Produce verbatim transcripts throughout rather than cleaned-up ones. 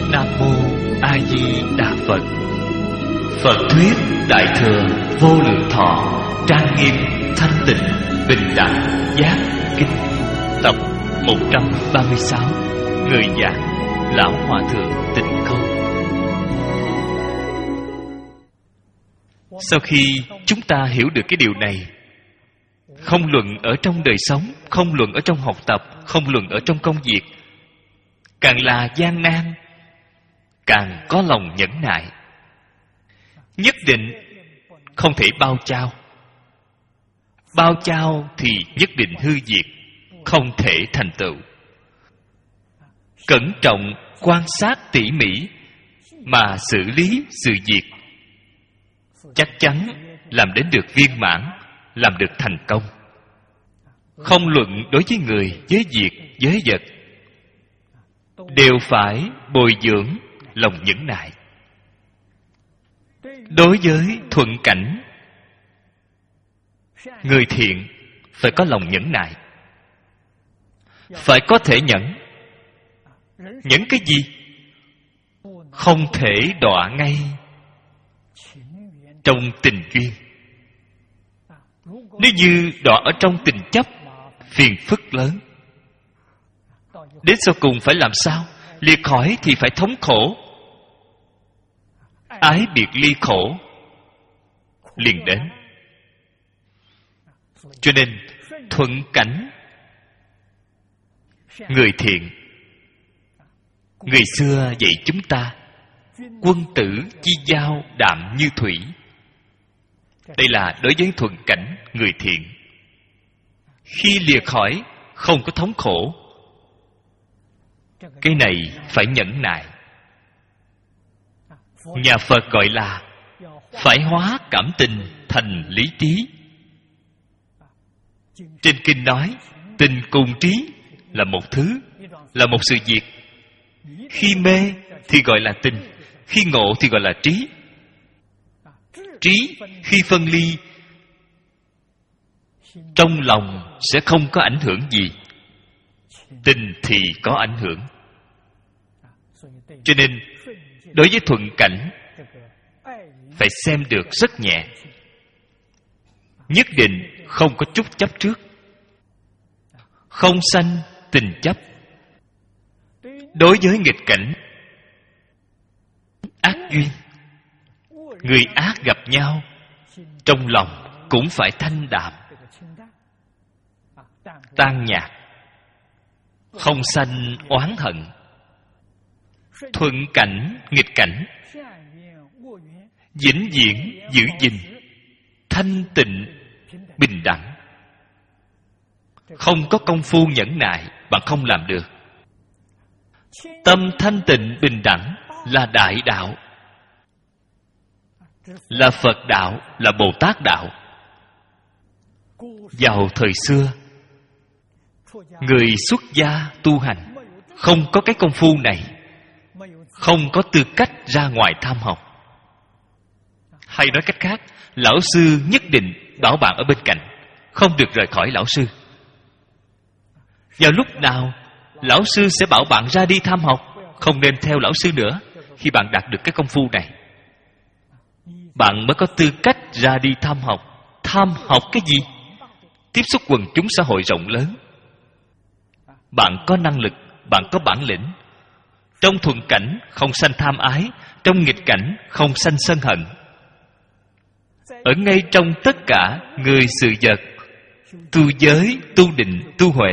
Nam Mô A Di Đà Phật. Phật thuyết Đại thừa Vô Lượng Thọ trang nghiêm thanh tịnh bình đẳng giác kinh, tập một trăm ba mươi sáu. Người giảng Lão Hòa Thượng Tịnh Không. Sau khi chúng ta hiểu được cái điều này, không luận ở trong đời sống, không luận ở trong học tập, không luận ở trong công việc, càng là gian nan, càng có lòng nhẫn nại. Nhất định không thể bao trao. Bao trao thì nhất định hư diệt, không thể thành tựu. Cẩn trọng quan sát tỉ mỉ mà xử lý sự việc, chắc chắn làm đến được viên mãn, làm được thành công. Không luận đối với người, với việc, với vật, đều phải bồi dưỡng lòng nhẫn nại. Đối với thuận cảnh, người thiện phải có lòng nhẫn nại, phải có thể nhẫn. Nhẫn cái gì? Không thể đọa ngay trong tình duyên. Nếu như đọa ở trong tình chấp, phiền phức lớn. Đến sau cùng phải làm sao? Liệt khỏi thì phải thống khổ. Ái biệt ly khổ liền đến. Cho nên thuận cảnh, người thiện. Người xưa dạy chúng ta, quân tử chi giao đạm như thủy. Đây là đối với thuận cảnh, người thiện. Khi lìa khỏi không có thống khổ. Cái này phải nhẫn nại. Nhà Phật gọi là phải hóa cảm tình thành lý trí. Trên kinh nói tình cùng trí là một thứ, là một sự việc. Khi mê thì gọi là tình, khi ngộ thì gọi là trí. Trí khi phân ly, trong lòng sẽ không có ảnh hưởng gì. Tình thì có ảnh hưởng. Cho nên đối với thuận cảnh phải xem được rất nhẹ. Nhất định không có chút chấp trước. Không sanh tình chấp. Đối với nghịch cảnh, ác duyên, người ác gặp nhau, trong lòng cũng phải thanh đạm, tan nhạt, không sanh oán hận. Thuận cảnh, nghịch cảnh, vĩnh viễn giữ gìn thanh tịnh bình đẳng. Không có công phu nhẫn nại, bạn không làm được. Tâm thanh tịnh bình đẳng là đại đạo, là Phật đạo, là Bồ Tát đạo. Vào thời xưa, người xuất gia tu hành không có cái công phu này, không có tư cách ra ngoài tham học. Hay nói cách khác, lão sư nhất định bảo bạn ở bên cạnh, không được rời khỏi lão sư. Vào lúc nào lão sư sẽ bảo bạn ra đi tham học, không nên theo lão sư nữa. Khi bạn đạt được cái công phu này, bạn mới có tư cách ra đi tham học. Tham học cái gì? Tiếp xúc quần chúng xã hội rộng lớn. Bạn có năng lực, bạn có bản lĩnh. Trong thuận cảnh không sanh tham ái, trong nghịch cảnh không sanh sân hận. Ở ngay trong tất cả người sự vật, tu giới, tu định, tu huệ.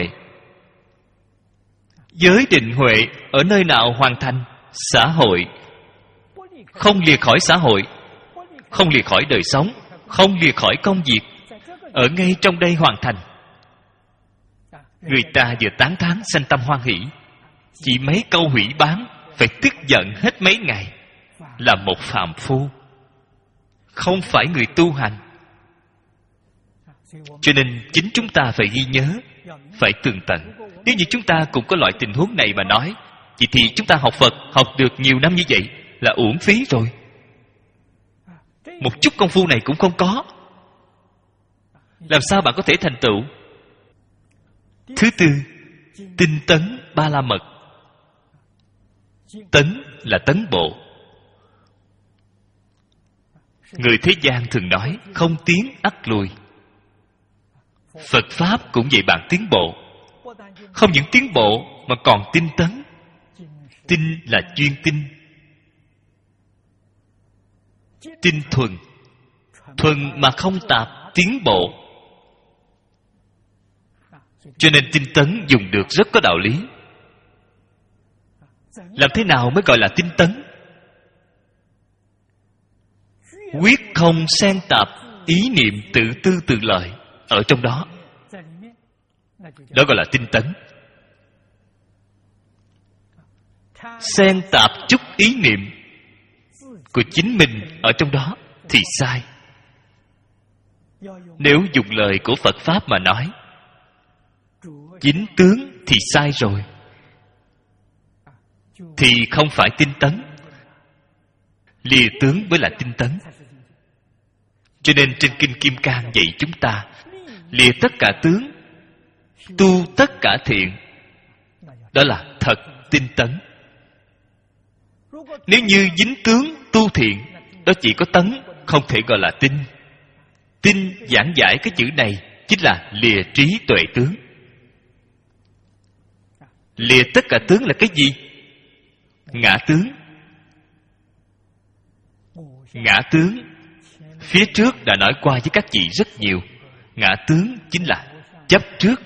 Giới định huệ ở nơi nào hoàn thành? Xã hội. Không lìa khỏi xã hội, không lìa khỏi đời sống, không lìa khỏi công việc, ở ngay trong đây hoàn thành. Người ta vừa tán thán sanh tâm hoan hỷ, chỉ mấy câu hủy bán phải tức giận hết mấy ngày, là một phàm phu, không phải người tu hành. Cho nên chính chúng ta phải ghi nhớ, phải tường tận. Nếu như chúng ta cũng có loại tình huống này mà nói, vậy thì chúng ta học Phật học được nhiều năm như vậy là uổng phí rồi. Một chút công phu này cũng không có, làm sao bạn có thể thành tựu? Thứ tư, tinh tấn ba la mật. Tấn là tấn bộ. Người thế gian thường nói không tiến ắt lùi. Phật Pháp cũng vậy, bạn tiến bộ. Không những tiến bộ mà còn tinh tấn. Tinh là chuyên tinh. Tinh thuần. Thuần mà không tạp, tiến bộ. Cho nên tinh tấn dùng được rất có đạo lý. Làm thế nào mới gọi là tinh tấn? Quyết không xen tạp ý niệm tự tư tự lợi ở trong đó. Đó gọi là tinh tấn. Xen tạp chút ý niệm của chính mình ở trong đó thì sai. Nếu dùng lời của Phật Pháp mà nói, chính tướng thì sai rồi, thì không phải tinh tấn. Lìa tướng mới là tinh tấn. Cho nên trên Kinh Kim Cang dạy chúng ta lìa tất cả tướng, tu tất cả thiện. Đó là thật tinh tấn. Nếu như dính tướng tu thiện, đó chỉ có tấn, không thể gọi là tinh. Tinh giảng giải cái chữ này chính là lìa trí tuệ tướng. Lìa tất cả tướng là cái gì? Ngã tướng. Ngã tướng phía trước đã nói qua với các vị rất nhiều. Ngã tướng chính là chấp trước.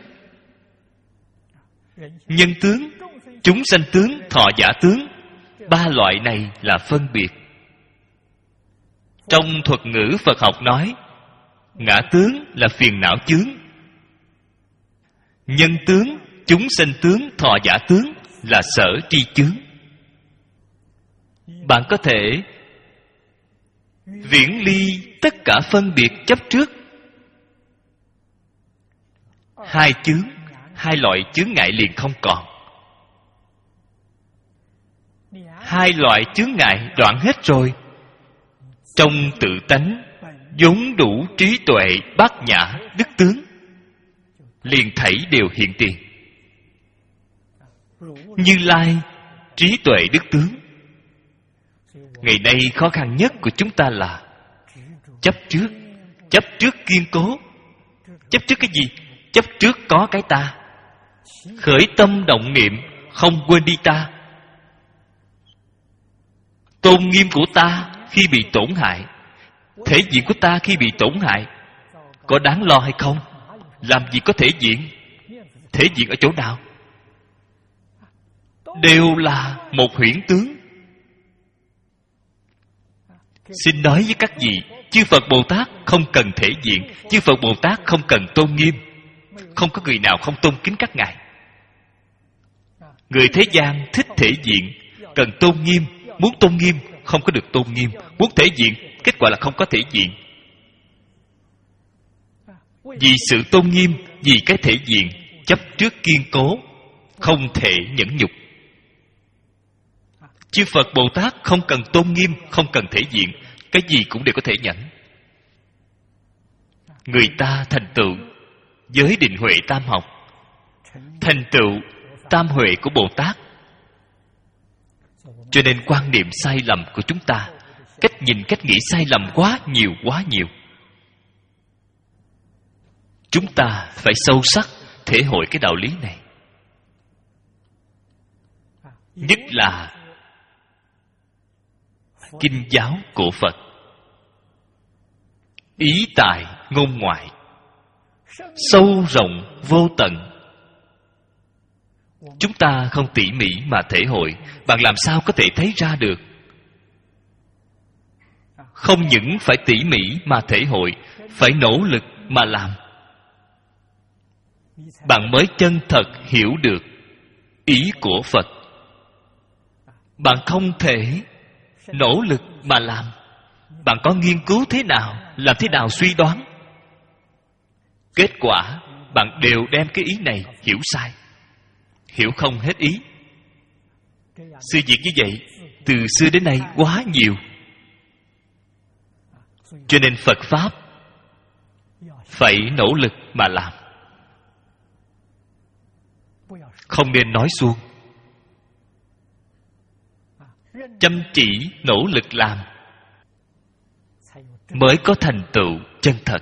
Nhân tướng, chúng sanh tướng, thọ giả tướng, ba loại này là phân biệt. Trong thuật ngữ Phật học nói, ngã tướng là phiền não chướng, nhân tướng, chúng sanh tướng, thọ giả tướng là sở tri chướng. Bạn có thể viễn ly tất cả phân biệt chấp trước. Hai chướng, hai loại chướng ngại liền không còn. Hai loại chướng ngại đoạn hết rồi. Trong tự tánh vốn đủ trí tuệ bát nhã đức tướng, liền thảy đều hiện tiền. Như Lai trí tuệ đức tướng. Ngày nay khó khăn nhất của chúng ta là chấp trước. Chấp trước kiên cố. Chấp trước cái gì? Chấp trước có cái ta. Khởi tâm động niệm không quên đi ta. Tôn nghiêm của ta khi bị tổn hại, thể diện của ta khi bị tổn hại, có đáng lo hay không? Làm gì có thể diện? Thể diện ở chỗ nào? Đều là một huyễn tướng. Xin nói với các vị, chư Phật Bồ Tát không cần thể diện, chư Phật Bồ Tát không cần tôn nghiêm. Không có người nào không tôn kính các ngài. Người thế gian thích thể diện, cần tôn nghiêm. Muốn tôn nghiêm, không có được tôn nghiêm. Muốn thể diện, kết quả là không có thể diện. Vì sự tôn nghiêm, vì cái thể diện, chấp trước kiên cố, không thể nhẫn nhục. Chư Phật Bồ Tát không cần tôn nghiêm, không cần thể diện, cái gì cũng đều có thể nhẫn. Người ta thành tựu giới định huệ tam học, thành tựu tam huệ của Bồ Tát. Cho nên quan niệm sai lầm của chúng ta, cách nhìn cách nghĩ sai lầm quá nhiều quá nhiều. Chúng ta phải sâu sắc thể hội cái đạo lý này. Nhất là kinh giáo của Phật. Ý tài ngôn ngoại, sâu rộng vô tận. Chúng ta không tỉ mỉ mà thể hội, bạn làm sao có thể thấy ra được? Không những phải tỉ mỉ mà thể hội, phải nỗ lực mà làm, bạn mới chân thật hiểu được ý của Phật. Bạn không thể nỗ lực mà làm. Bạn có nghiên cứu thế nào, làm thế nào suy đoán, kết quả bạn đều đem cái ý này hiểu sai, hiểu không hết ý. Sự việc như vậy từ xưa đến nay quá nhiều. Cho nên Phật Pháp phải nỗ lực mà làm, không nên nói suông. chăm chỉ nỗ lực làm, mới có thành tựu chân thật.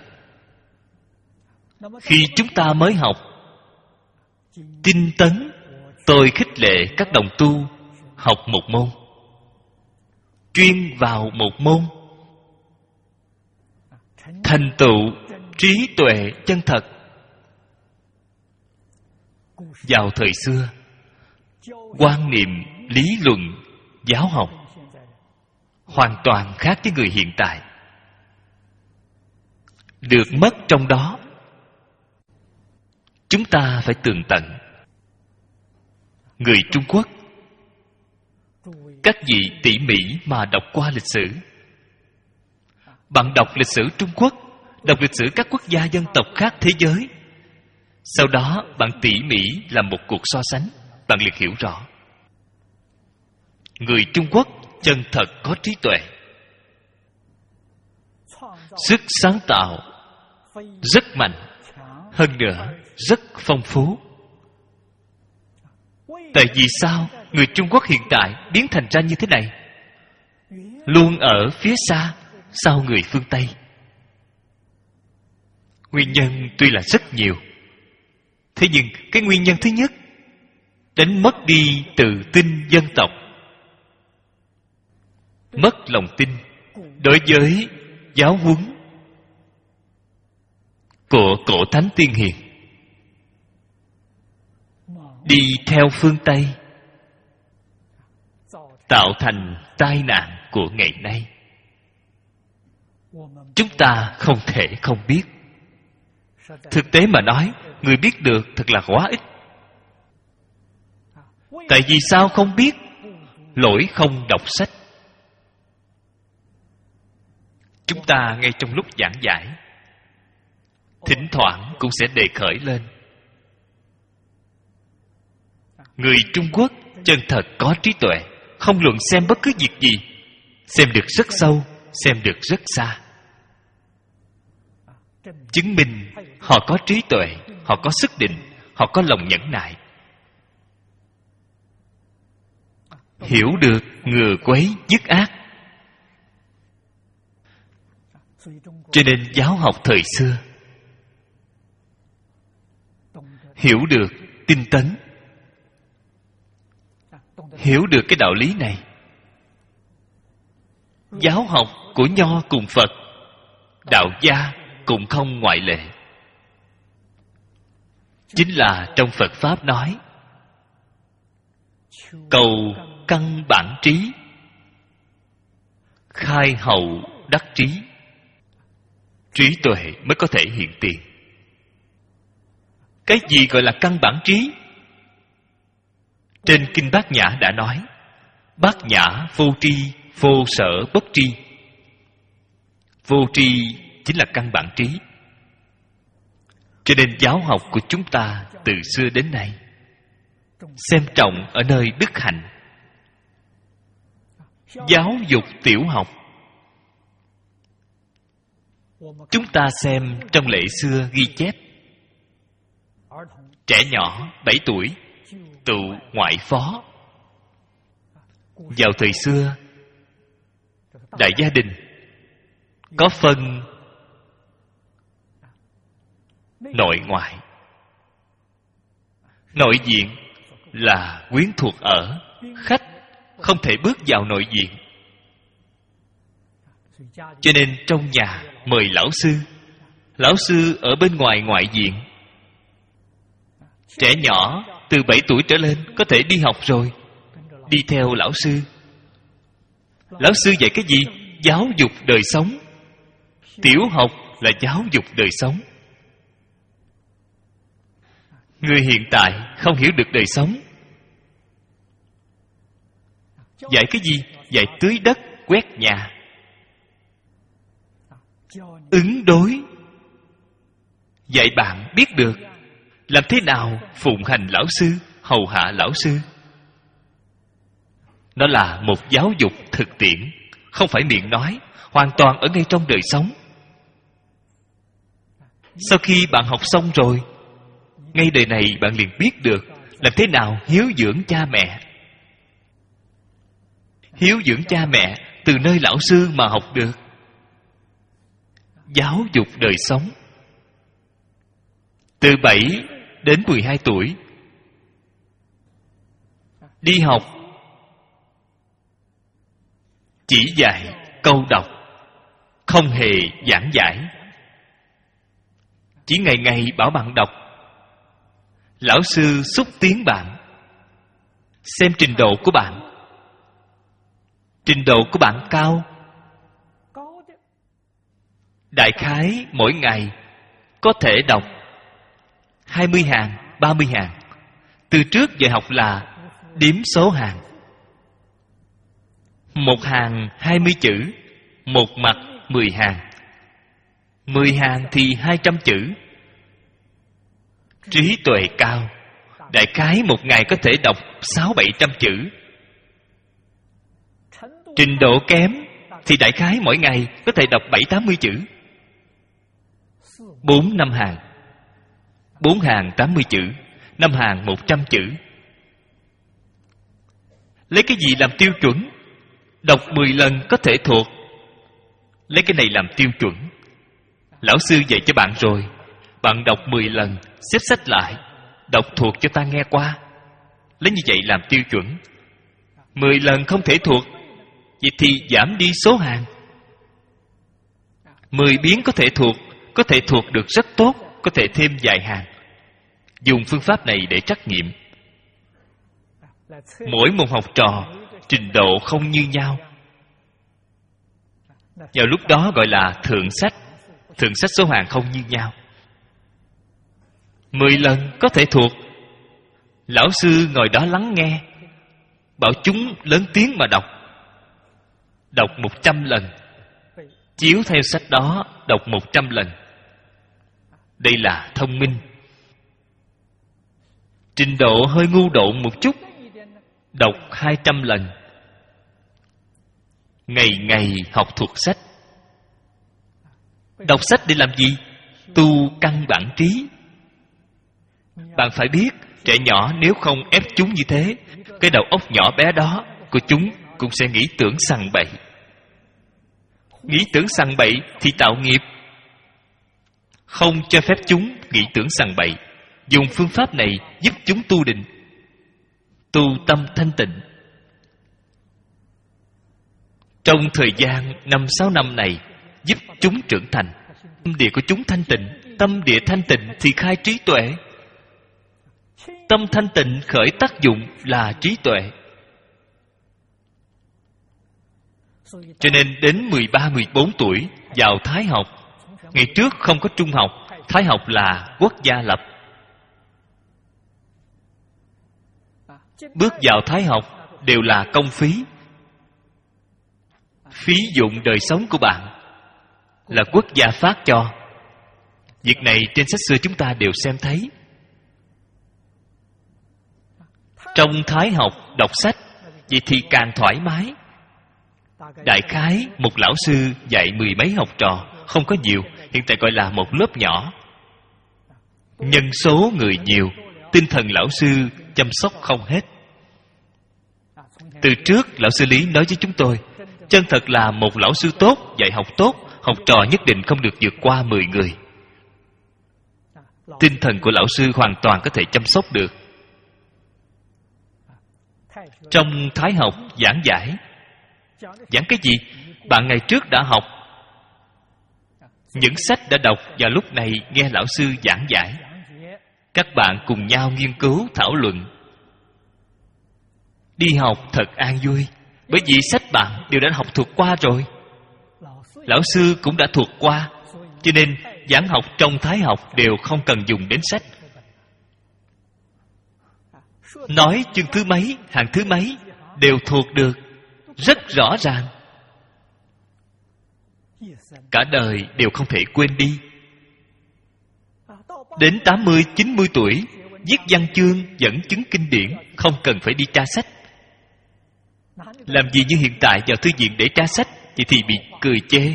Khi chúng ta mới học, tinh tấn, tôi khích lệ các đồng tu học một môn, chuyên vào một môn, thành tựu trí tuệ chân thật. Vào thời xưa, quan niệm, lý luận, giáo học hoàn toàn khác với người hiện tại. Được mất trong đó, chúng ta phải tường tận. Người Trung Quốc, các vị tỉ mỉ mà đọc qua lịch sử. Bạn đọc lịch sử Trung Quốc, đọc lịch sử các quốc gia dân tộc khác thế giới, sau đó bạn tỉ mỉ làm một cuộc so sánh, bạn liền hiểu rõ. Người Trung Quốc chân thật có trí tuệ, sức sáng tạo rất mạnh, hơn nữa rất phong phú. Tại vì sao người Trung Quốc hiện tại biến thành ra như thế này? Luôn ở phía xa, sau người phương Tây. Nguyên nhân tuy là rất nhiều, thế nhưng cái nguyên nhân thứ nhất, đánh mất đi tự tin dân tộc, mất lòng tin đối với giáo huấn của cổ thánh tiên hiền, đi theo phương Tây, tạo thành tai nạn của ngày nay. Chúng ta không thể không biết. Thực tế mà nói, người biết được thật là quá ít. Tại vì sao không biết? Lỗi không đọc sách. Chúng ta ngay trong lúc giảng giải, thỉnh thoảng cũng sẽ đề khởi lên. Người Trung Quốc chân thật có trí tuệ, không luận xem bất cứ việc gì, xem được rất sâu, xem được rất xa. Chứng minh họ có trí tuệ, họ có sức định, họ có lòng nhẫn nại. Hiểu được ngừa quấy dứt ác. Cho nên giáo học thời xưa hiểu được tinh tấn, hiểu được cái đạo lý này. Giáo học của Nho cùng Phật, đạo gia cũng không ngoại lệ. Chính là trong Phật Pháp nói, cầu căn bản trí, khai hậu đắc trí. Trí tuệ mới có thể hiện tiền. Cái gì gọi là căn bản trí? Trên Kinh Bát Nhã đã nói, Bát Nhã vô tri, vô sở bất tri. Vô tri chính là căn bản trí. Cho nên giáo học của chúng ta từ xưa đến nay xem trọng ở nơi đức hạnh. Giáo dục tiểu học, chúng ta xem trong lễ xưa ghi chép, trẻ nhỏ bảy tuổi tụ ngoại phó. Vào thời xưa, đại gia đình có phân nội ngoại. Nội diện là quyến thuộc ở, khách không thể bước vào nội diện. Cho nên trong nhà mời lão sư, lão sư ở bên ngoài ngoại diện. Trẻ nhỏ từ bảy tuổi trở lên có thể đi học rồi, đi theo lão sư. Lão sư dạy cái gì? Giáo dục đời sống. Tiểu học là giáo dục đời sống. Người hiện tại không hiểu được đời sống. Dạy cái gì? Dạy tưới đất, quét nhà, ứng đối. Dạy bạn biết được làm thế nào phụng hành lão sư, hầu hạ lão sư. Nó là một giáo dục thực tiễn, không phải miệng nói, hoàn toàn ở ngay trong đời sống. Sau khi bạn học xong rồi, ngay đời này bạn liền biết được làm thế nào hiếu dưỡng cha mẹ. hiếu dưỡng cha mẹ từ nơi lão sư mà học được. Giáo dục đời sống. Từ bảy đến mười hai tuổi đi học, chỉ dạy câu đọc, không hề giảng giải, chỉ ngày ngày bảo bạn đọc. Lão sư xúc tiến bạn, xem trình độ của bạn. Trình độ của bạn cao, đại khái mỗi ngày có thể đọc hai mươi hàng, ba mươi hàng. Từ trước giờ học là đếm số hàng. Một hàng hai mươi chữ, một mặt mười hàng. Mười hàng thì hai trăm chữ. Trí tuệ cao, đại khái một ngày có thể đọc sáu bảy trăm chữ. Trình độ kém thì đại khái mỗi ngày có thể đọc bảy tám mươi chữ. Bốn năm hàng, bốn hàng tám mươi chữ, năm hàng một trăm chữ. Lấy cái gì làm tiêu chuẩn? Đọc mười lần có thể thuộc. Lấy cái này làm tiêu chuẩn. Lão sư dạy cho bạn rồi, bạn đọc mười lần, xếp sách lại, đọc thuộc cho ta nghe qua. Lấy như vậy làm tiêu chuẩn. Mười lần không thể thuộc, vậy thì giảm đi số hàng. Mười biến có thể thuộc, có thể thuộc được rất tốt, có thể thêm vài hàng. Dùng phương pháp này để trắc nghiệm. Mỗi một học trò trình độ không như nhau. Vào lúc đó gọi là thượng sách. Thượng sách số hàng không như nhau. Mười lần có thể thuộc. Lão sư ngồi đó lắng nghe, bảo chúng lớn tiếng mà đọc. Đọc một trăm lần, chiếu theo sách đó đọc một trăm lần. Đây là thông minh. Trình độ hơi ngu độn một chút, đọc hai trăm lần. Ngày ngày học thuộc sách. Đọc sách để làm gì? Tu căn bản trí. Bạn phải biết, trẻ nhỏ nếu không ép chúng như thế, cái đầu óc nhỏ bé đó của chúng cũng sẽ nghĩ tưởng sằng bậy. Nghĩ tưởng sằng bậy thì tạo nghiệp. Không cho phép chúng nghĩ tưởng sằng bậy. Dùng phương pháp này giúp chúng tu định, tu tâm thanh tịnh. Trong thời gian năm sáu năm này, giúp chúng trưởng thành. Tâm địa của chúng thanh tịnh. Tâm địa thanh tịnh thì khai trí tuệ. Tâm thanh tịnh khởi tác dụng là trí tuệ. Cho nên đến mười ba, mười bốn tuổi vào Thái học. Ngày trước không có trung học. Thái học là quốc gia lập. Bước vào Thái học đều là công phí. Phí dụng đời sống của bạn là quốc gia phát cho. Việc này trên sách xưa chúng ta đều xem thấy. Trong Thái học đọc sách, vậy thì càng thoải mái. Đại khái một lão sư dạy mười mấy học trò, không có nhiều, hiện tại gọi là một lớp nhỏ. Nhân số người nhiều, tinh thần lão sư chăm sóc không hết. Từ trước lão sư Lý nói với chúng tôi, chân thật là một lão sư tốt, dạy học tốt, học trò nhất định không được vượt qua mười người. Tinh thần của lão sư hoàn toàn có thể chăm sóc được. Trong Thái học giảng giải, giảng cái gì? Bạn ngày trước đã học, những sách đã đọc và lúc này nghe lão sư giảng giải. Các bạn cùng nhau nghiên cứu, thảo luận. Đi học thật an vui, bởi vì sách bạn đều đã học thuộc qua rồi. Lão sư cũng đã thuộc qua, cho nên giảng học trong Thái học đều không cần dùng đến sách. Nói chương thứ mấy, hàng thứ mấy đều thuộc được, rất rõ ràng. Cả đời đều không thể quên đi. Đến tám mươi, chín mươi tuổi viết văn chương, dẫn chứng kinh điển, không cần phải đi tra sách. Làm gì như hiện tại vào thư viện để tra sách, vậy thì bị cười chê.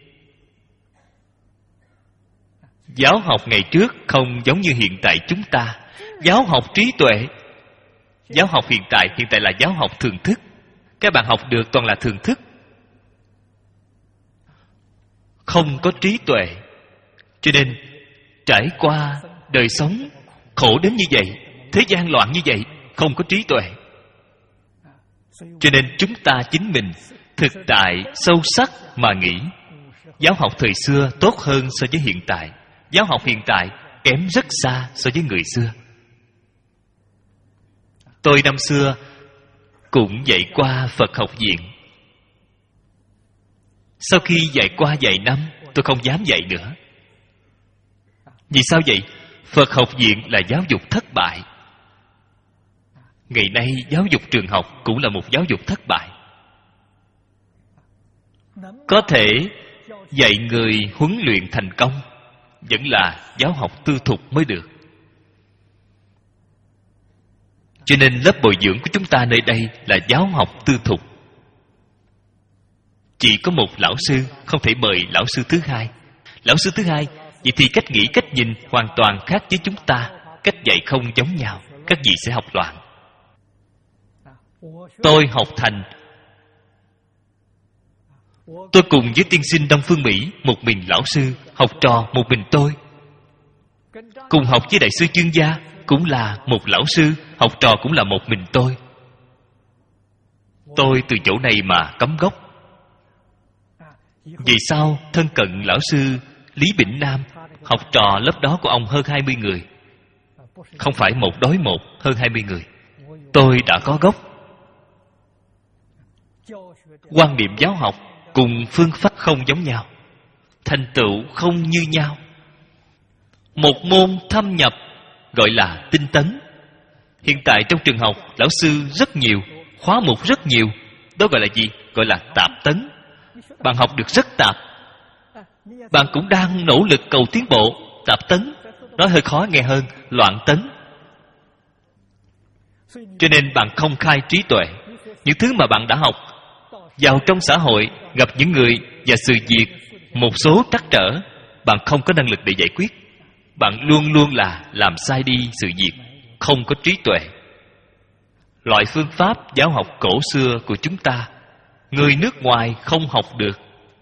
Giáo học ngày trước không giống như hiện tại chúng ta. Giáo học trí tuệ. Giáo học hiện tại, hiện tại là giáo học thường thức. Các bạn học được toàn là thường thức, không có trí tuệ. Cho nên trải qua đời sống khổ đến như vậy, thế gian loạn như vậy, không có trí tuệ. Cho nên chúng ta chính mình thực tại sâu sắc mà nghĩ giáo học thời xưa tốt hơn so với hiện tại. Giáo học hiện tại kém rất xa so với người xưa. Tôi năm xưa cũng dạy qua Phật học viện. Sau khi dạy qua vài năm, tôi không dám dạy nữa. Vì sao vậy? Phật học viện là giáo dục thất bại. Ngày nay giáo dục trường học cũng là một giáo dục thất bại. Có thể dạy người huấn luyện thành công, vẫn là giáo học tư thục mới được. Cho nên lớp bồi dưỡng của chúng ta nơi đây là giáo học tư thục. Chỉ có một lão sư, không thể mời lão sư thứ hai. Lão sư thứ hai, vậy thì cách nghĩ, cách nhìn hoàn toàn khác với chúng ta. Cách dạy không giống nhau, các vị sẽ học loạn. Tôi học thành, tôi cùng với tiên sinh Đông Phương Mỹ, một mình lão sư, học trò một mình tôi. Cùng học với đại sư Chương Gia, cũng là một lão sư, học trò cũng là một mình tôi. Tôi từ chỗ này mà cắm gốc. Vì sao thân cận lão sư Lý Bỉnh Nam, học trò lớp đó của ông hơn hai mươi người. Không phải một đối một, hơn hai mươi người. Tôi đã có gốc. Quan niệm giáo học cùng phương pháp không giống nhau, thành tựu không như nhau. Một môn thâm nhập gọi là tinh tấn. Hiện tại trong trường học, lão sư rất nhiều, khóa mục rất nhiều. Đó gọi là gì? Gọi là tạp tấn. Bạn học được rất tạp. Bạn cũng đang nỗ lực cầu tiến bộ. Tạp tấn, nói hơi khó nghe hơn loạn tấn. Cho nên bạn không khai trí tuệ. Những thứ mà bạn đã học, vào trong xã hội gặp những người và sự việc, một số trắc trở, bạn không có năng lực để giải quyết. Bạn luôn luôn là làm sai đi sự việc, không có trí tuệ. Loại phương pháp giáo học cổ xưa của chúng ta, người nước ngoài không học được.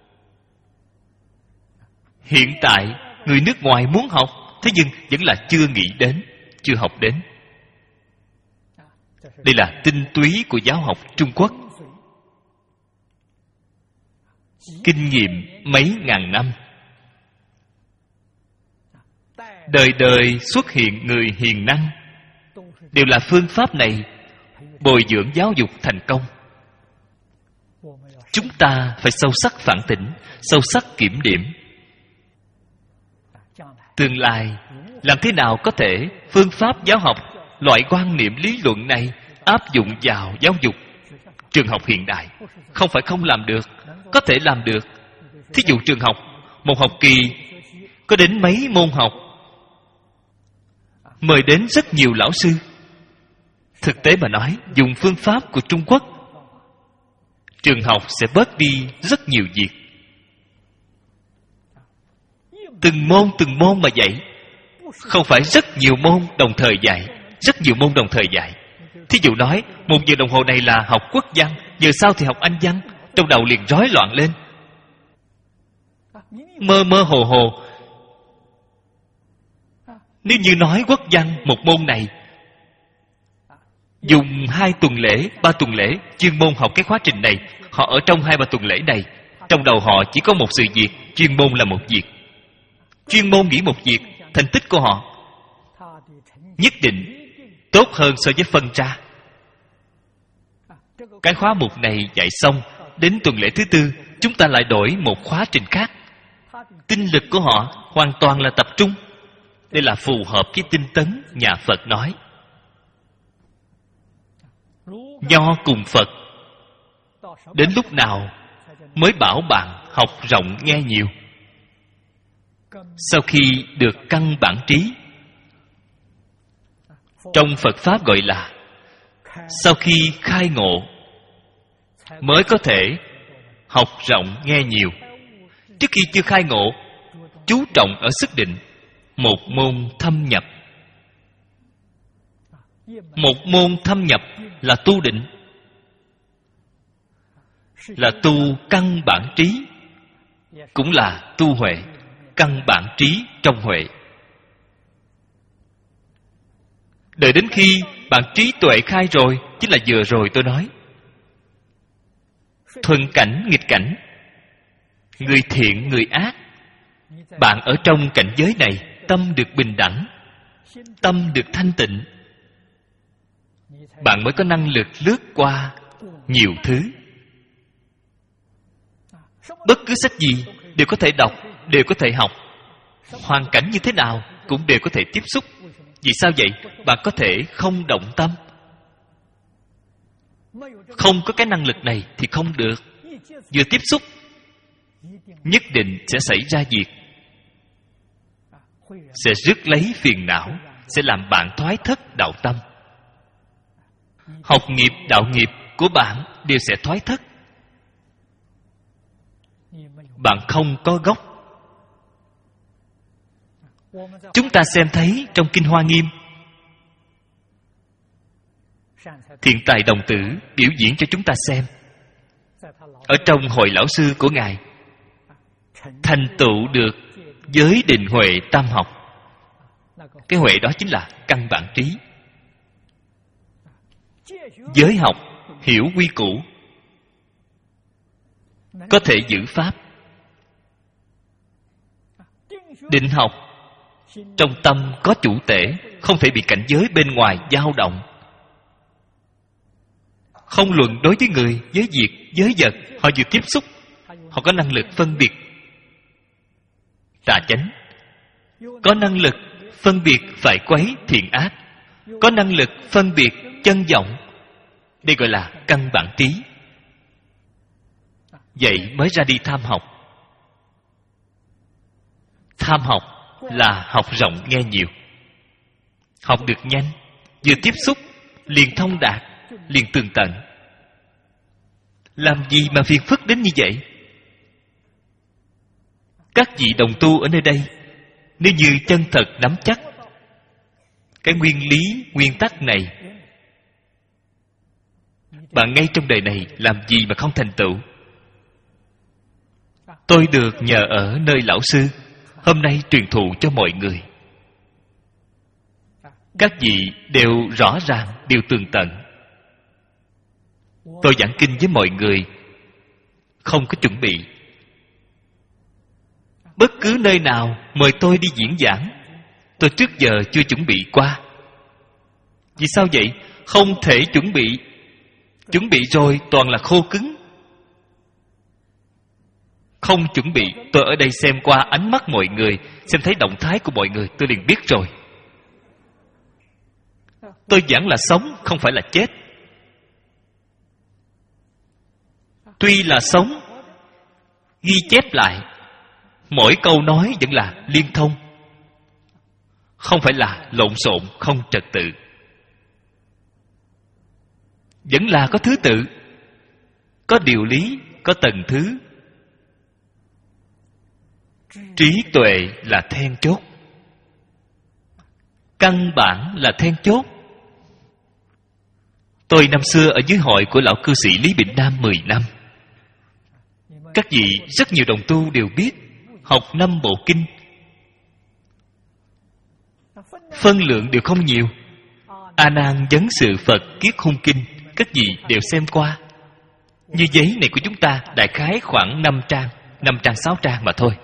Hiện tại người nước ngoài muốn học, thế nhưng vẫn là chưa nghĩ đến, chưa học đến. Đây là tinh túy của giáo học Trung Quốc. Kinh nghiệm mấy ngàn năm, đời đời xuất hiện người hiền năng, đều là phương pháp này bồi dưỡng giáo dục thành công. Chúng ta phải sâu sắc phản tỉnh, sâu sắc kiểm điểm. Tương lai làm thế nào có thể phương pháp giáo học, loại quan niệm lý luận này áp dụng vào giáo dục trường học hiện đại? Không phải không làm được, có thể làm được. Thí dụ trường học, một học kỳ có đến mấy môn học, mời đến rất nhiều lão sư. Thực tế mà nói, dùng phương pháp của Trung Quốc, trường học sẽ bớt đi rất nhiều việc. Từng môn từng môn mà dạy, không phải rất nhiều môn đồng thời dạy, rất nhiều môn đồng thời dạy. Thí dụ nói, một giờ đồng hồ này là học quốc văn, giờ sau thì học Anh văn, trong đầu liền rối loạn lên, mơ mơ hồ hồ. Nếu như nói quốc văn một môn này dùng hai tuần lễ, ba tuần lễ chuyên môn học cái khóa trình này, họ ở trong hai ba tuần lễ này, trong đầu họ chỉ có một sự việc, chuyên môn là một việc. Chuyên môn nghĩ một việc, thành tích của họ nhất định tốt hơn so với phân tra. Cái khóa mục này dạy xong, đến tuần lễ thứ tư, chúng ta lại đổi một khóa trình khác. Tinh lực của họ hoàn toàn là tập trung. Đây là phù hợp với tinh tấn nhà Phật nói. Nho cùng Phật, đến lúc nào mới bảo bạn học rộng nghe nhiều? Sau khi được căn bản trí. Trong Phật Pháp gọi là sau khi khai ngộ mới có thể học rộng nghe nhiều. Trước khi chưa khai ngộ, chú trọng ở sức định, một môn thâm nhập. Một môn thâm nhập là tu định. là tu căn bản trí, cũng là tu huệ, căn bản trí trong huệ. Đợi đến khi bạn trí tuệ khai rồi, chính là vừa rồi tôi nói, thuận cảnh nghịch cảnh, người thiện người ác, bạn ở trong cảnh giới này, tâm được bình đẳng, tâm được thanh tịnh, bạn mới có năng lực lướt qua nhiều thứ. Bất cứ sách gì đều có thể đọc, đều có thể học. Hoàn cảnh như thế nào cũng đều có thể tiếp xúc. Vì sao vậy? Bạn có thể không động tâm. Không có cái năng lực này thì không được. Vừa tiếp xúc, nhất định sẽ xảy ra việc, sẽ rước lấy phiền não, sẽ làm bạn thoái thất đạo tâm. Học nghiệp, đạo nghiệp của bạn đều sẽ thoái thất. Bạn không có gốc. Chúng ta xem thấy trong Kinh Hoa Nghiêm, Thiện Tài Đồng Tử biểu diễn cho chúng ta xem. Ở trong hội lão sư của Ngài, thành tựu được giới định huệ tam học. Cái huệ đó chính là căn bản trí. Giới học hiểu quy củ, có thể giữ pháp. Định học trong tâm có chủ tể, không thể bị cảnh giới bên ngoài dao động. Không luận đối với người, với việc, với vật, họ vừa tiếp xúc, họ có năng lực phân biệt tà chánh, có năng lực phân biệt phải quấy thiện ác, có năng lực phân biệt chân vọng. Đây gọi là căn bản trí. Vậy mới ra đi tham học. Tham học là học rộng nghe nhiều, học được nhanh, vừa tiếp xúc liền thông đạt, liền tường tận. Làm gì mà phiền phức đến như vậy? Các vị đồng tu ở nơi đây, nếu như chân thật nắm chắc cái nguyên lý, nguyên tắc này, bạn ngay trong đời này làm gì mà không thành tựu? Tôi được nhờ ở nơi lão sư, hôm nay truyền thụ cho mọi người. Các vị đều rõ ràng, đều tường tận. Tôi giảng kinh với mọi người không có chuẩn bị. Bất cứ nơi nào mời tôi đi diễn giảng, tôi trước giờ chưa chuẩn bị qua. Vì sao vậy? Không thể chuẩn bị. Chuẩn bị rồi toàn là khô cứng. Không chuẩn bị, tôi ở đây xem qua ánh mắt mọi người, xem thấy động thái của mọi người, tôi liền biết rồi. Tôi giảng là sống, không phải là chết. Tuy là sống, ghi chép lại, mỗi câu nói vẫn là liên thông, không phải là lộn xộn, không trật tự. Vẫn là có thứ tự, có điều lý, có tầng thứ. Trí tuệ là then chốt, căn bản là then chốt. Tôi năm xưa ở dưới hội của lão cư sĩ Lý Bình Nam mười năm. Các vị rất nhiều đồng tu đều biết, học năm bộ kinh, phân lượng đều không nhiều. A Nan Vấn Sự Phật Kiết Hung Kinh, các vị đều xem qua. Như giấy này của chúng ta đại khái khoảng năm trang, năm trang sáu trang mà thôi.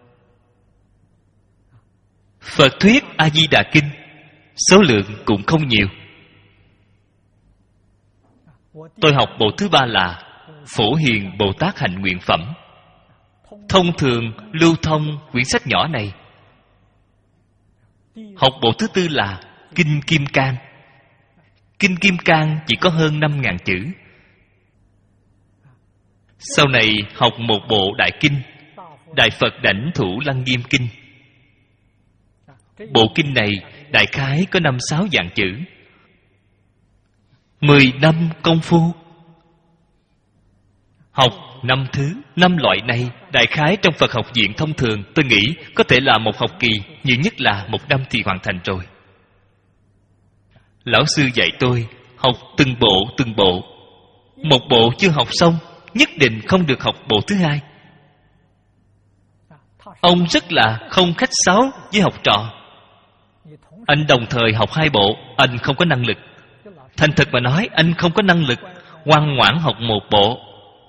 Phật thuyết A Di Đà Kinh, số lượng cũng không nhiều. Tôi học bộ thứ ba là Phổ Hiền Bồ Tát Hạnh Nguyện Phẩm. Thông thường lưu thông quyển sách nhỏ này. Học bộ thứ tư là Kinh Kim Cang. Kinh Kim Cang chỉ có hơn năm ngàn chữ. Sau này học một bộ Đại Kinh, Đại Phật Đảnh Thủ Lăng Nghiêm Kinh. Bộ kinh này đại khái có năm sáu vạn chữ. Mười năm công phu học năm thứ, năm loại này đại khái trong Phật học viện thông thường, tôi nghĩ có thể là một học kỳ, nhiều nhất là một năm thì hoàn thành rồi. Lão sư dạy tôi học từng bộ từng bộ. Một bộ chưa học xong nhất định không được học bộ thứ hai. Ông rất là không khách sáo với học trò. Anh đồng thời học hai bộ, anh không có năng lực. Thành thật mà nói, anh không có năng lực ngoan ngoãn học một bộ.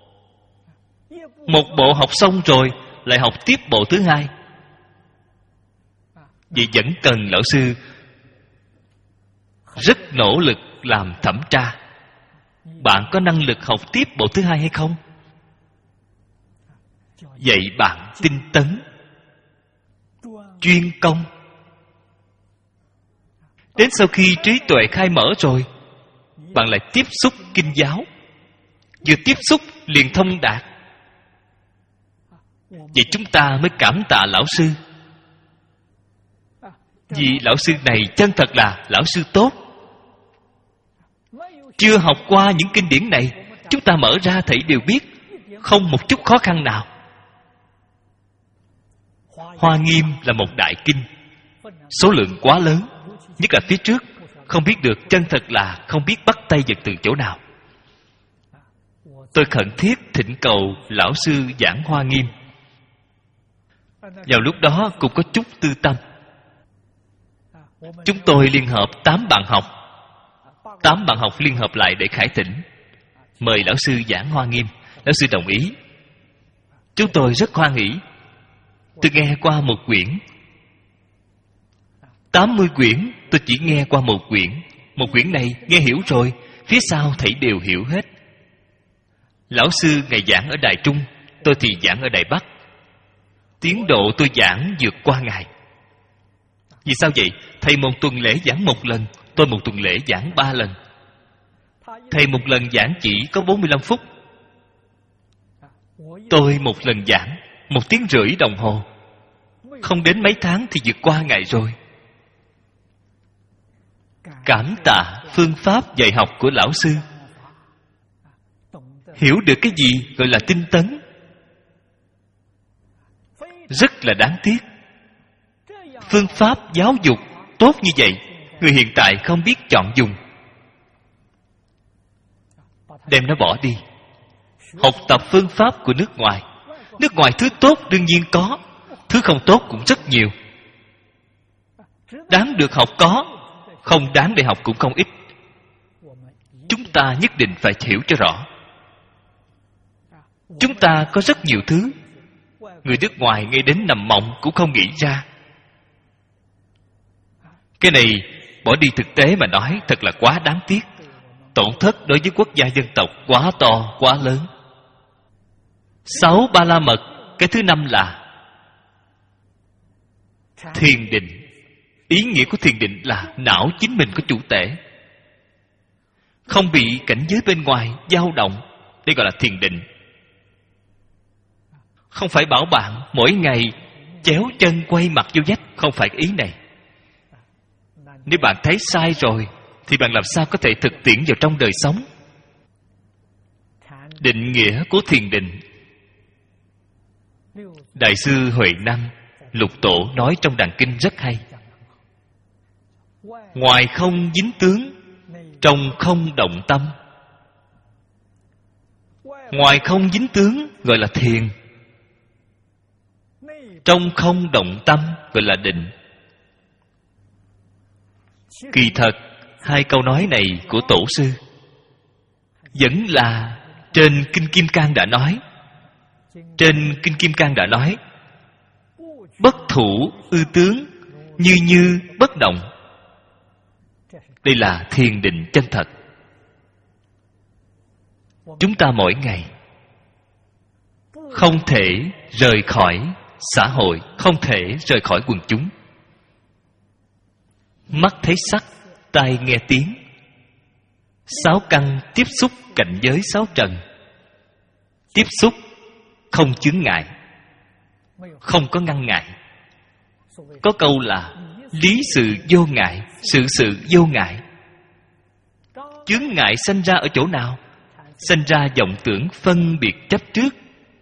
Một bộ học xong rồi lại học tiếp bộ thứ hai. Vậy vẫn cần lão sư rất nỗ lực làm thẩm tra. Bạn có năng lực học tiếp bộ thứ hai hay không? Vậy bạn tinh tấn, chuyên công. Đến sau khi trí tuệ khai mở rồi, bạn lại tiếp xúc kinh giáo. Vừa tiếp xúc liền thông đạt. Vậy chúng ta mới cảm tạ lão sư. Vì lão sư này chân thật là lão sư tốt. Chưa học qua những kinh điển này, chúng ta mở ra thảy đều biết, không một chút khó khăn nào. Hoa Nghiêm là một đại kinh, số lượng quá lớn, nhất là phía trước không biết được, chân thật là không biết bắt tay giật từ chỗ nào. Tôi khẩn thiết thỉnh cầu lão sư giảng Hoa Nghiêm. Vào lúc đó cũng có chút tư tâm. Chúng tôi liên hợp tám bạn học, tám bạn học liên hợp lại để khải thỉnh, mời lão sư giảng Hoa Nghiêm. Lão sư đồng ý. Chúng tôi rất hoan hỉ. Tôi nghe qua một quyển, tám mươi quyển tôi chỉ nghe qua một quyển. Một quyển này nghe hiểu rồi, phía sau thảy đều hiểu hết. Lão sư ngày giảng ở Đài Trung, tôi thì giảng ở Đài Bắc. Tiến độ tôi giảng vượt qua ngài. Vì sao vậy? Thầy một tuần lễ giảng một lần, tôi một tuần lễ giảng ba lần. Thầy một lần giảng chỉ có bốn mươi lăm phút, tôi một lần giảng một tiếng rưỡi đồng hồ. Không đến mấy tháng thì vượt qua ngài rồi. Cảm tạ phương pháp dạy học của lão sư. Hiểu được cái gì gọi là tinh tấn. Rất là đáng tiếc. Phương pháp giáo dục tốt như vậy, người hiện tại không biết chọn dùng, đem nó bỏ đi. Học tập phương pháp của nước ngoài. Nước ngoài thứ tốt đương nhiên có, thứ không tốt cũng rất nhiều. Đáng được học có, không đáng để học cũng không ít. Chúng ta nhất định phải hiểu cho rõ. Chúng ta có rất nhiều thứ người nước ngoài ngay đến nằm mộng cũng không nghĩ ra. Cái này bỏ đi thực tế mà nói thật là quá đáng tiếc. Tổn thất đối với quốc gia dân tộc quá to, quá lớn. Sáu ba la mật. Cái thứ năm là thiền định. Ý nghĩa của thiền định là não chính mình có chủ tể, không bị cảnh giới bên ngoài dao động. Đây gọi là thiền định. Không phải bảo bạn mỗi ngày chéo chân quay mặt vô vách. Không phải ý này. Nếu bạn thấy sai rồi thì bạn làm sao có thể thực tiễn vào trong đời sống? Định nghĩa của thiền định, Đại sư Huệ Năng Lục Tổ nói trong Đàn Kinh rất hay. Ngoài không dính tướng, trong không động tâm. Ngoài không dính tướng gọi là thiền, trong không động tâm gọi là định. Kỳ thật hai câu nói này của Tổ sư vẫn là trên Kinh Kim Cang đã nói. Trên Kinh Kim Cang đã nói: bất thủ ư tướng, như như bất động. Đây là thiền định chân thật. Chúng ta mỗi ngày không thể rời khỏi xã hội, không thể rời khỏi quần chúng. Mắt thấy sắc, tai nghe tiếng, sáu căn tiếp xúc cảnh giới sáu trần. Tiếp xúc không chướng ngại, không có ngăn ngại. Có câu là lý sự vô ngại, sự sự vô ngại. Chướng ngại sanh ra ở chỗ nào? Sanh ra vọng tưởng phân biệt chấp trước.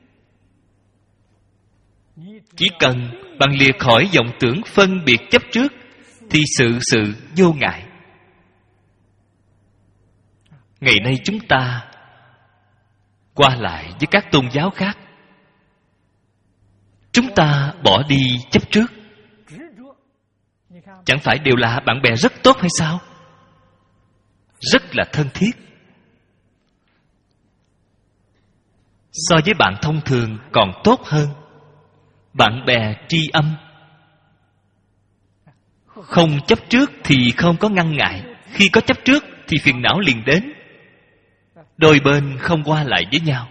Chỉ cần bạn lìa khỏi vọng tưởng phân biệt chấp trước thì sự sự vô ngại. Ngày nay chúng ta qua lại với các tôn giáo khác. Chúng ta bỏ đi chấp trước, chẳng phải đều là bạn bè rất tốt hay sao? Rất là thân thiết. So với bạn thông thường còn tốt hơn. Bạn bè tri âm. Không chấp trước thì không có ngăn ngại. Khi có chấp trước thì phiền não liền đến. Đôi bên không qua lại với nhau.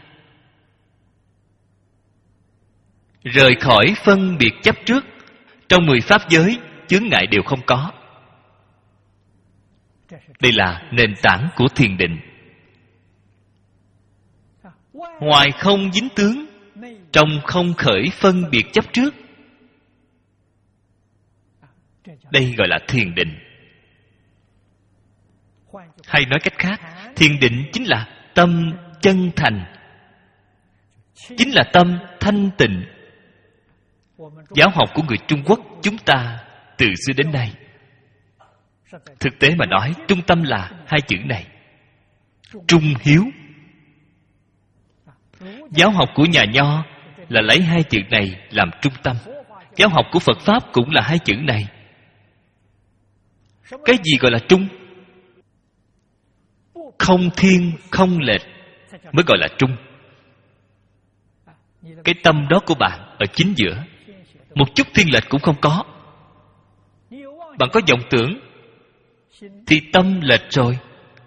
Rời khỏi phân biệt chấp trước, trong mười pháp giới chướng ngại đều không có. Đây là nền tảng của thiền định. Ngoài không dính tướng, trong không khởi phân biệt chấp trước. Đây gọi là thiền định. Hay nói cách khác, thiền định chính là tâm chân thành, chính là tâm thanh tịnh. Giáo học của người Trung Quốc chúng ta từ xưa đến nay, thực tế mà nói, trung tâm là hai chữ này: trung hiếu. Giáo học của nhà Nho là lấy hai chữ này làm trung tâm. Giáo học của Phật Pháp cũng là hai chữ này. Cái gì gọi là trung? Không thiên, không lệch mới gọi là trung. Cái tâm đó của bạn ở chính giữa, một chút thiên lệch cũng không có. Bạn có vọng tưởng thì tâm lệch rồi.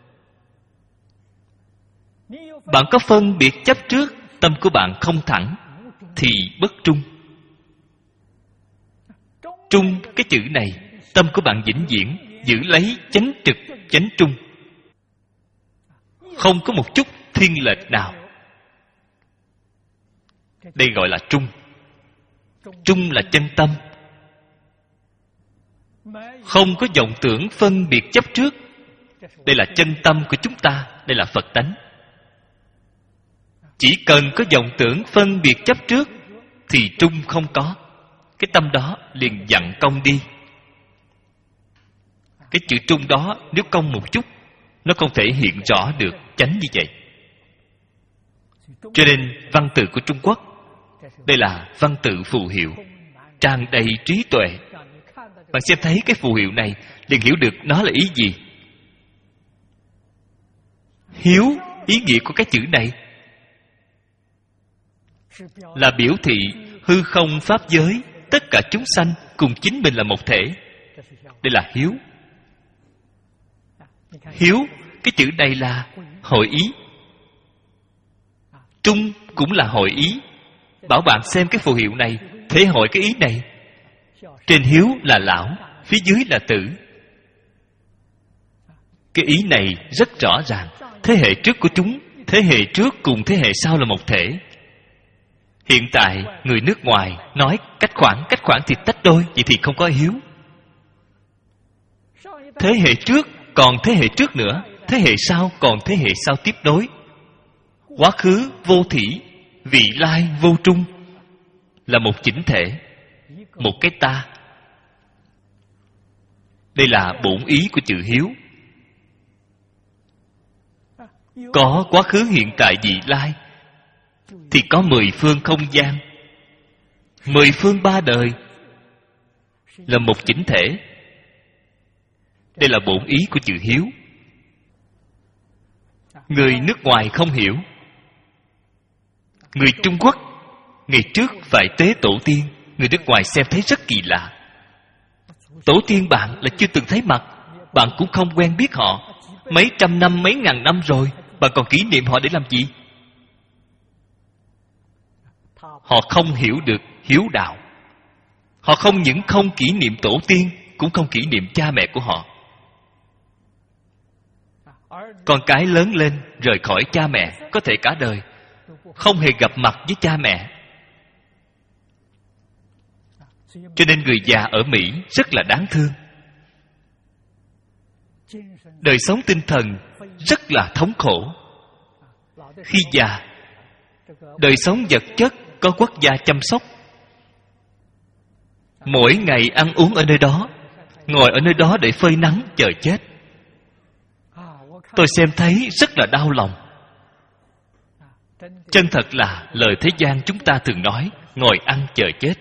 Bạn có phân biệt chấp trước, tâm của bạn không thẳng thì bất trung. Trung, cái chữ này, tâm của bạn vĩnh viễn giữ lấy chánh trực, chánh trung, không có một chút thiên lệch nào. Đây gọi là trung. Trung là chân tâm, không có vọng tưởng phân biệt chấp trước. Đây là chân tâm của chúng ta. Đây là Phật tánh. Chỉ cần có vọng tưởng phân biệt chấp trước thì trung không có. Cái tâm đó liền dặn công đi. Cái chữ trung đó nếu cong một chút, nó không thể hiện rõ được chánh như vậy. Cho nên văn tự của Trung Quốc, đây là văn tự phù hiệu, tràn đầy trí tuệ. Bạn xem thấy cái phù hiệu này liền hiểu được nó là ý gì. Hiếu, ý nghĩa của cái chữ này là biểu thị hư không pháp giới, tất cả chúng sanh cùng chính mình là một thể. Đây là hiếu. Hiếu, cái chữ này là hội ý. Trung cũng là hội ý. Bảo bạn xem cái phù hiệu này, thể hội cái ý này. Trên hiếu là lão, phía dưới là tử. Cái ý này rất rõ ràng. Thế hệ trước của chúng, thế hệ trước cùng thế hệ sau là một thể. Hiện tại người nước ngoài nói cách khoảng, cách khoảng thì tách đôi, vậy thì không có hiếu. Thế hệ trước còn thế hệ trước nữa, thế hệ sau còn thế hệ sau tiếp nối. Quá khứ vô thỉ, vị lai vô trung, là một chỉnh thể, một cái ta. Đây là bổn ý của chữ hiếu. Có quá khứ hiện tại vị lai thì có mười phương không gian, mười phương ba đời, là một chỉnh thể. Đây là bổn ý của chữ hiếu. Người nước ngoài không hiểu. Người Trung Quốc ngày trước phải tế tổ tiên, người nước ngoài xem thấy rất kỳ lạ. Tổ tiên bạn là chưa từng thấy mặt, bạn cũng không quen biết họ. Mấy trăm năm, mấy ngàn năm rồi, bạn còn kỷ niệm họ để làm gì? Họ không hiểu được hiếu đạo. Họ không những không kỷ niệm tổ tiên, cũng không kỷ niệm cha mẹ của họ. Con cái lớn lên rời khỏi cha mẹ, có thể cả đời không hề gặp mặt với cha mẹ. Cho nên người già ở Mỹ rất là đáng thương. Đời sống tinh thần rất là thống khổ. Khi già, đời sống vật chất có quốc gia chăm sóc. Mỗi ngày ăn uống ở nơi đó, ngồi ở nơi đó để phơi nắng chờ chết. Tôi xem thấy rất là đau lòng. Chân thật là lời thế gian chúng ta thường nói ngồi ăn chờ chết.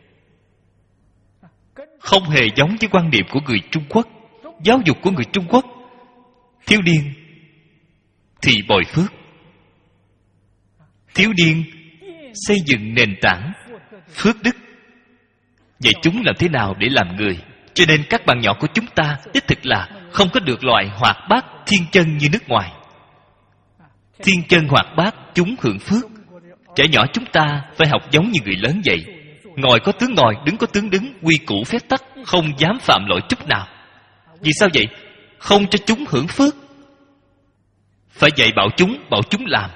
Không hề giống với quan niệm của người Trung Quốc. Giáo dục của người Trung Quốc, thiếu niên thì bồi phước. Thiếu niên xây dựng nền tảng phước đức, dạy chúng làm thế nào để làm người. Cho nên các bạn nhỏ của chúng ta đích thực là không có được loại hoạt bát thiên chân như nước ngoài. Thiên chân hoạt bát chúng hưởng phước. Trẻ nhỏ chúng ta phải học giống như người lớn vậy. Ngồi có tướng ngồi, đứng có tướng đứng, quy củ phép tắc, không dám phạm lỗi chút nào. Vì sao vậy? Không cho chúng hưởng phước. Phải dạy bảo chúng, bảo chúng làm.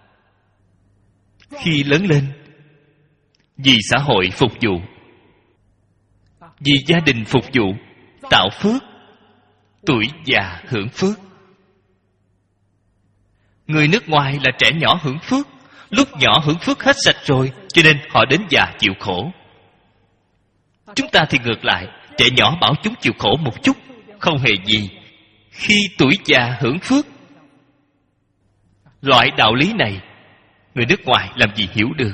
Khi lớn lên, vì xã hội phục vụ, vì gia đình phục vụ, tạo phước, tuổi già hưởng phước. Người nước ngoài là trẻ nhỏ hưởng phước. Lúc nhỏ hưởng phước hết sạch rồi, cho nên họ đến già chịu khổ. Chúng ta thì ngược lại, trẻ nhỏ bảo chúng chịu khổ một chút, không hề gì. Khi tuổi già hưởng phước. Loại đạo lý này, người nước ngoài làm gì hiểu được.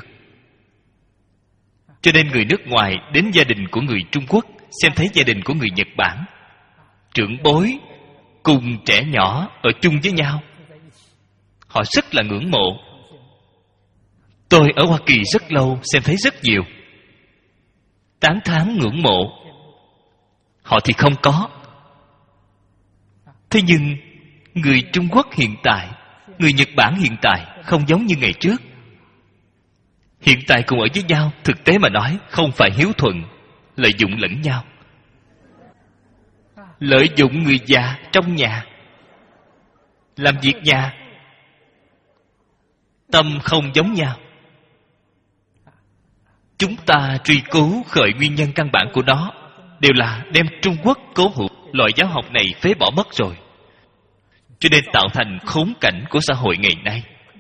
Cho nên người nước ngoài đến gia đình của người Trung Quốc, xem thấy gia đình của người Nhật Bản, trưởng bối cùng trẻ nhỏ ở chung với nhau, họ rất là ngưỡng mộ. Tôi ở Hoa Kỳ rất lâu, xem thấy rất nhiều. Tán thán ngưỡng mộ. Họ thì không có. Thế nhưng người Trung Quốc hiện tại, người Nhật Bản hiện tại không giống như ngày trước. Hiện tại cùng ở với nhau, thực tế mà nói không phải hiếu thuận, lợi dụng lẫn nhau. Lợi dụng người già trong nhà, làm việc nhà, tâm không giống nhau. Chúng ta truy cứu khởi nguyên nhân căn bản của nó đều là đem Trung Quốc cố hữu loại giáo học này phế bỏ mất rồi. Cho nên tạo thành khốn cảnh của xã hội ngày nay.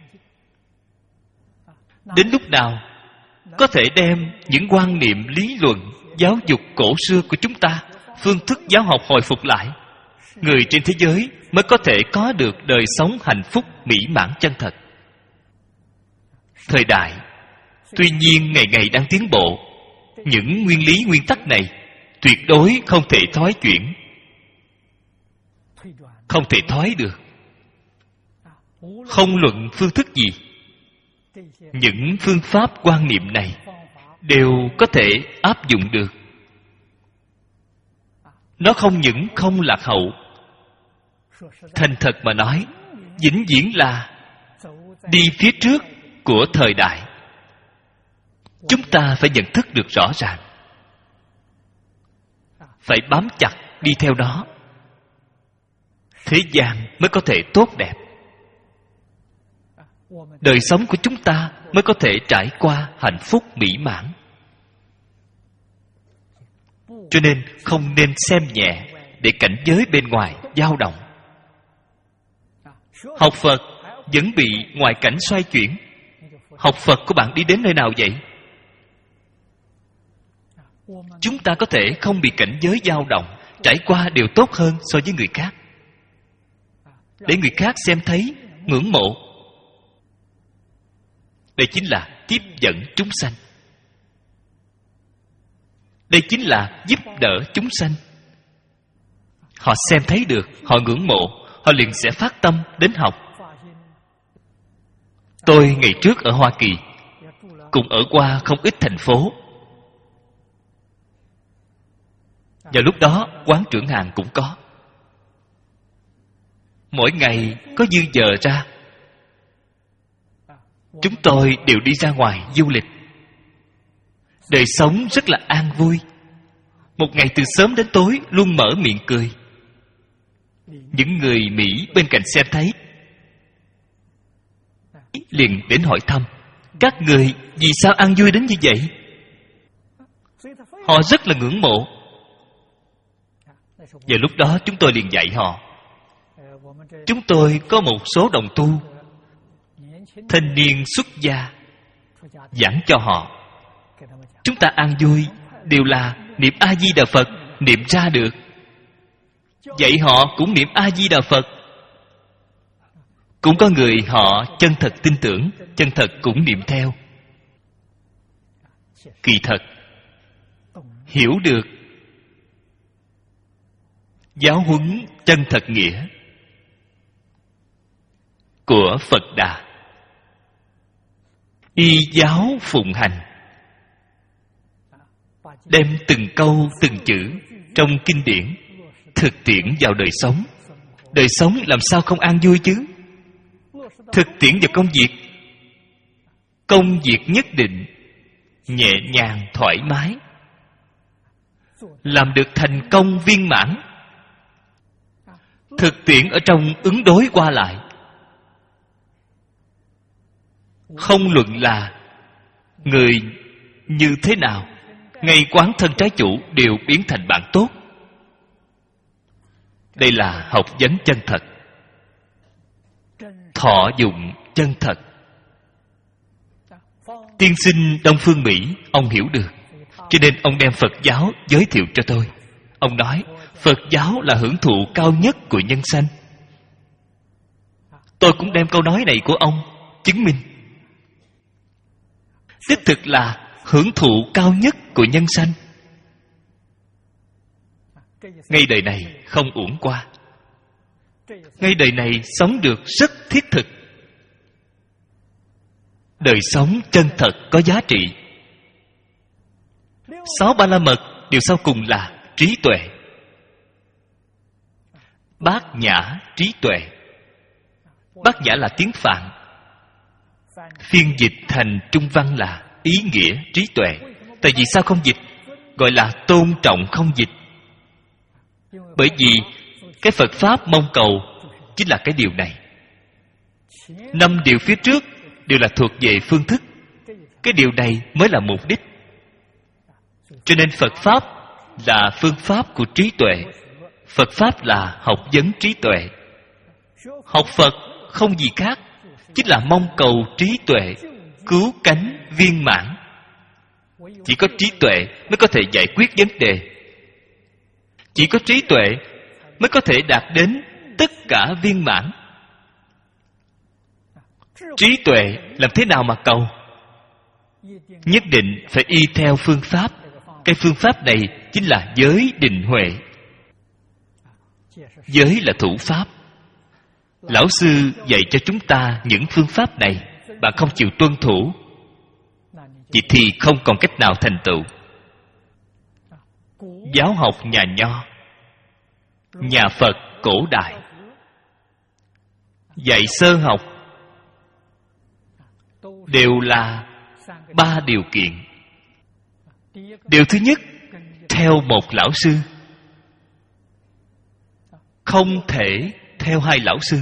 Đến lúc nào có thể đem những quan niệm lý luận giáo dục cổ xưa của chúng ta, phương thức giáo học hồi phục lại, người trên thế giới mới có thể có được đời sống hạnh phúc mỹ mãn chân thật. Thời đại tuy nhiên ngày ngày đang tiến bộ, những nguyên lý nguyên tắc này tuyệt đối không thể thoái chuyển, không thể thoái được. Không luận phương thức gì, những phương pháp quan niệm này đều có thể áp dụng được. Nó không những không lạc hậu, thành thật mà nói, vĩnh viễn là đi phía trước của thời đại. Chúng ta phải nhận thức được rõ ràng, phải bám chặt đi theo nó, thế gian mới có thể tốt đẹp. Đời sống của chúng ta mới có thể trải qua hạnh phúc mỹ mãn. Cho nên không nên xem nhẹ để cảnh giới bên ngoài dao động. Học Phật vẫn bị ngoại cảnh xoay chuyển. Học Phật của bạn đi đến nơi nào vậy? Chúng ta có thể không bị cảnh giới dao động, trải qua đều tốt hơn so với người khác, để người khác xem thấy, ngưỡng mộ. Đây chính là tiếp dẫn chúng sanh. Đây chính là giúp đỡ chúng sanh. Họ xem thấy được, họ ngưỡng mộ, họ liền sẽ phát tâm đến học. Tôi ngày trước ở Hoa Kỳ cũng ở qua không ít thành phố. Vào lúc đó quán trưởng hàng cũng có. Mỗi ngày có dư giờ ra, chúng tôi đều đi ra ngoài du lịch. Đời sống rất là an vui. Một ngày từ sớm đến tối luôn mở miệng cười. Những người Mỹ bên cạnh xem thấy liền đến hỏi thăm: các người vì sao ăn vui đến như vậy? Họ rất là ngưỡng mộ. Và lúc đó chúng tôi liền dạy họ. Chúng tôi có một số đồng tu thanh niên xuất gia, giảng cho họ. Chúng ta ăn vui đều là niệm A-di-đà Phật, niệm ra được. Dạy họ cũng niệm A-di-đà Phật. Cũng có người họ chân thật tin tưởng, chân thật cũng niệm theo. Kỳ thật hiểu được giáo huấn chân thật nghĩa của Phật Đà, y giáo phụng hành, đem từng câu từng chữ trong kinh điển thực tiễn vào đời sống. Đời sống làm sao không an vui chứ? Thực tiễn vào công việc, công việc nhất định nhẹ nhàng thoải mái, làm được thành công viên mãn. Thực tiễn ở trong ứng đối qua lại, không luận là người như thế nào, ngay quán thân trái chủ đều biến thành bạn tốt. Đây là học vấn chân thật, thọ dụng chân thật. Tiên sinh Đông Phương Mỹ, ông hiểu được, cho nên ông đem Phật giáo giới thiệu cho tôi. Ông nói Phật giáo là hưởng thụ cao nhất của nhân sanh. Tôi cũng đem câu nói này của ông chứng minh. Đích thực là hưởng thụ cao nhất của nhân sanh. Ngay đời này không uổng qua, ngay đời này sống được rất thiết thực. Đời sống chân thật có giá trị. Sáu ba la mật điều sau cùng là trí tuệ. Bát nhã trí tuệ. Bát nhã là tiếng Phạn, phiên dịch thành Trung văn là ý nghĩa trí tuệ. Tại vì sao không dịch? Gọi là tôn trọng không dịch. Bởi vì cái Phật Pháp mong cầu chính là cái điều này. Năm điều phía trước đều là thuộc về phương thức, cái điều này mới là mục đích. Cho nên Phật Pháp là phương pháp của trí tuệ. Phật Pháp là học vấn trí tuệ. Học Phật không gì khác, chính là mong cầu trí tuệ, cứu cánh viên mãn. Chỉ có trí tuệ mới có thể giải quyết vấn đề. Chỉ có trí tuệ mới có thể đạt đến tất cả viên mãn. Trí tuệ làm thế nào mà cầu? Nhất định phải y theo phương pháp. Cái phương pháp này chính là giới định huệ. Giới là thủ pháp. Lão sư dạy cho chúng ta những phương pháp này, bạn không chịu tuân thủ, vậy thì không còn cách nào thành tựu. Giáo học nhà Nho, nhà Phật cổ đại, dạy sơ học đều là ba điều kiện. Điều thứ nhất, theo một lão sư, không thể theo hai lão sư.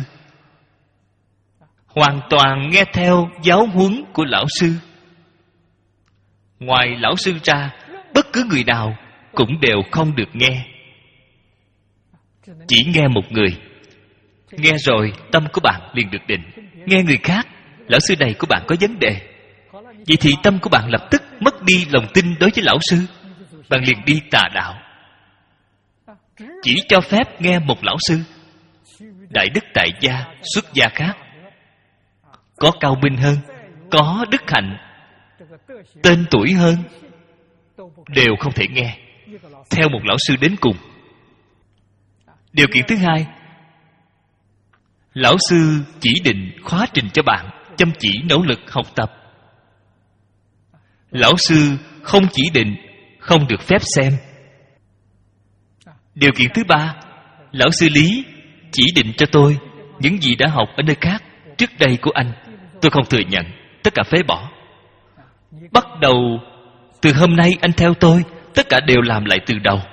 Hoàn toàn nghe theo giáo huấn của lão sư. Ngoài lão sư ra, bất cứ người nào cũng đều không được nghe. Chỉ nghe một người. Nghe rồi tâm của bạn liền được định. Nghe người khác, lão sư này của bạn có vấn đề, vậy thì tâm của bạn lập tức mất đi lòng tin đối với lão sư. Bạn liền đi tà đạo. Chỉ cho phép nghe một lão sư. Đại đức tại gia, xuất gia khác, có cao minh hơn, có đức hạnh, tên tuổi hơn, đều không thể nghe. Theo một lão sư đến cùng. Điều kiện thứ hai, lão sư chỉ định khóa trình cho bạn, chăm chỉ nỗ lực học tập. Lão sư không chỉ định, không được phép xem. Điều kiện thứ ba, lão sư Lý chỉ định cho tôi những gì đã học ở nơi khác trước đây của anh, tôi không thừa nhận, tất cả phế bỏ. Bắt đầu từ hôm nay anh theo tôi, tất cả đều làm lại từ đầu.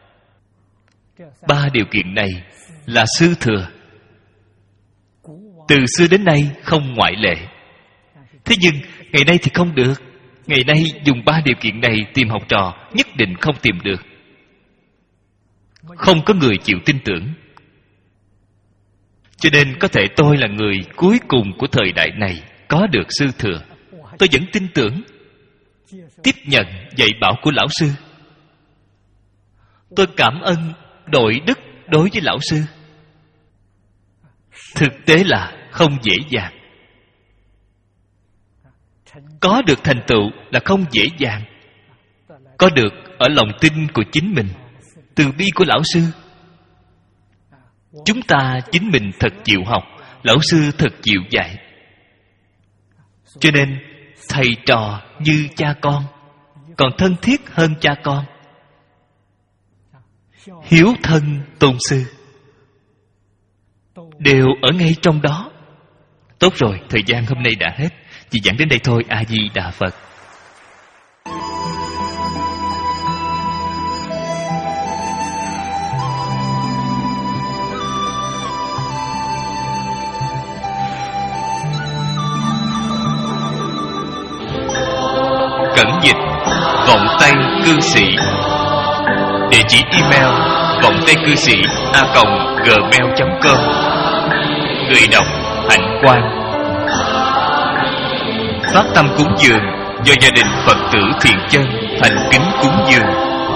Ba điều kiện này là sư thừa, từ xưa đến nay không ngoại lệ. Thế nhưng ngày nay thì không được. Ngày nay dùng ba điều kiện này tìm học trò nhất định không tìm được. Không có người chịu tin tưởng. Cho nên có thể tôi là người cuối cùng của thời đại này có được sư thừa. Tôi vẫn tin tưởng, tiếp nhận dạy bảo của lão sư. Tôi cảm ơn đội đức đối với lão sư. Thực tế là không dễ dàng. Có được thành tựu là không dễ dàng. Có được ở lòng tin của chính mình, từ bi của lão sư. Chúng ta chính mình thật chịu học, lão sư thật chịu dạy. Cho nên thầy trò như cha con, còn thân thiết hơn cha con. Hiếu thân tôn sư đều ở ngay trong đó. Tốt rồi, thời gian hôm nay đã hết, chỉ giảng đến đây thôi. A Di Đà Phật. Cẩn dịch vọng tây cư sĩ. Địa chỉ email vọng tây cư sĩ a còng gmail chấm com. Người đọc Hạnh Quang. Phát tâm cúng dường do gia đình Phật tử Thiện Chân thành kính cúng dường.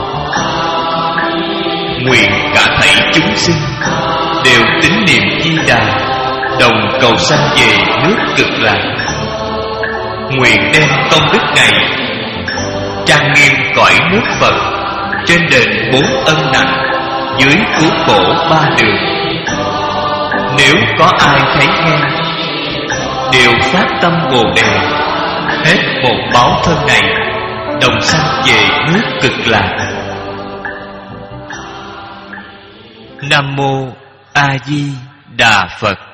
Nguyện cả thảy chúng sinh đều tín niệm Di Đà, đồng cầu sanh về nước Cực Lạc. Nguyện đem công đức này trang nghiêm cõi nước Phật, trên đền bốn ân nặng, dưới cứu khổ ba đường. Nếu có ai thấy nghe, đều phát tâm Bồ Đề, hết một báo thân này, đồng sanh về nước Cực Lạc. Nam mô A Di Đà Phật.